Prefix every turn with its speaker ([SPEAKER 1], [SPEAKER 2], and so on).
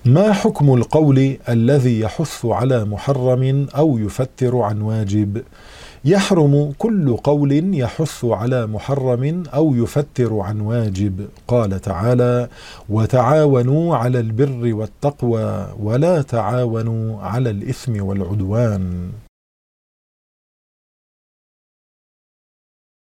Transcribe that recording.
[SPEAKER 1] ما حكم القول الذي يحث على محرم أو يفتر عن واجب؟ يحرم كل قول يحث على محرم أو يفتر عن واجب. قال تعالى: وتعاونوا على البر والتقوى ولا تعاونوا على الإثم والعدوان.